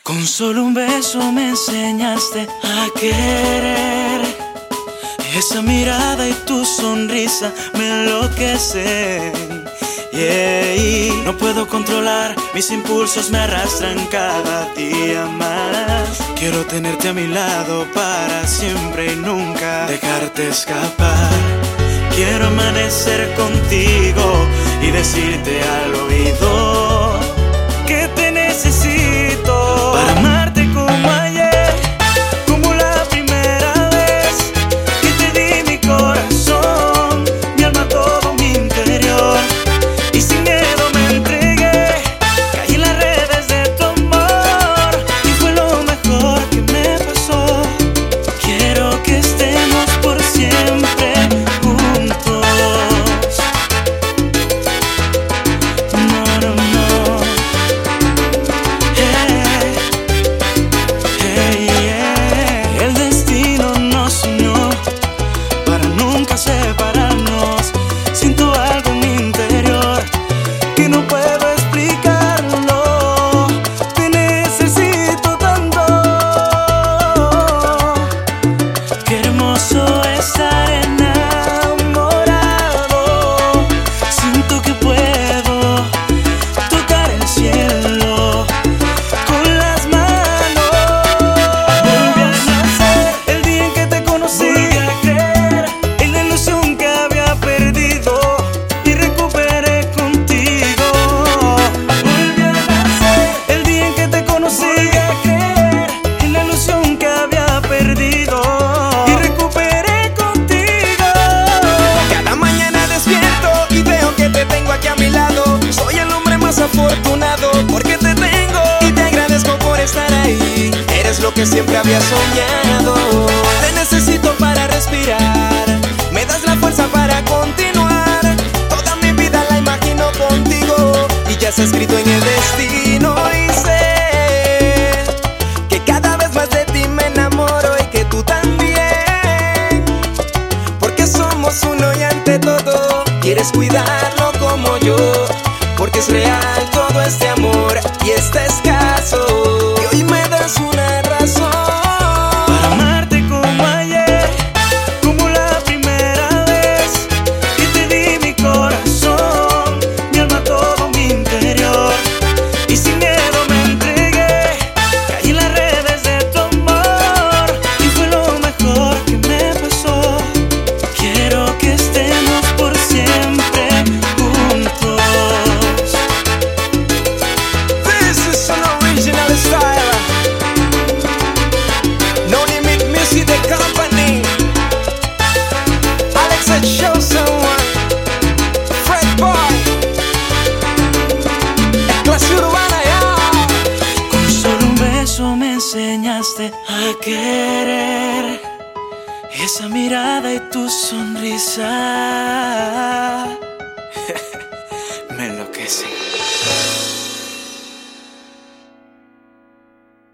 Con solo un beso me enseñaste a querer. Esa mirada y tu sonrisa me enloquecen. Y no puedo controlar, mis impulsos me arrastran cada día más. Quiero tenerte a mi lado para siempre y nunca dejarte escapar. Quiero amanecer contigo y decirte al oído que te necesito para amarte como ayer, como la primera vez que te di mi corazón, mi alma, todo mi interior. Y sin miedo me entregué, caí en las redes de tu amor y fue lo mejor que me pasó. Quiero que estemos por siempre juntos. No, no, no. El destino nos unió para nunca separarnos. Siento algo en mi interior que no puedo explicarlo. Te necesito tanto. Qué hermoso estar enamorado. Siento que puedo tocar el cielo con las manos. Volví a nacer el día en que te conocí. Volví a creer en la ilusión que había perdido y recuperé contigo. Volví a nacer el día en que te conocí. Volví a creer en la ilusión que había perdido y recuperé contigo. Cada mañana despierto y veo que te tengo aquí a mi lado. Soy el hombre más afortunado porque te tengo y te agradezco por estar ahí. Eres lo que siempre había soñado. Te necesito para respirar, me das la fuerza para continuar. Toda mi vida la imagino contigo y ya está escrito en el destino. Y sé que cada vez más de ti me enamoro y que tú también, porque somos uno y ante todo quieres cuidarlo como yo, porque es real todo este amor y está escaso. Y hoy me das una razón Para amarte como ayer, como la primera vez que te di mi corazón, mi alma, todo mi interior. Y sin miedo me entregué, caí en las redes de tu amor y fue lo mejor que me pasó. Quiero que estemos por siempre juntos. This is an original style. No Limit Music, the company. Alex had show someone. Fred Boy. Clase urbana, ya. Con solo un beso me enseñaste a querer. Esa mirada y tu sonrisa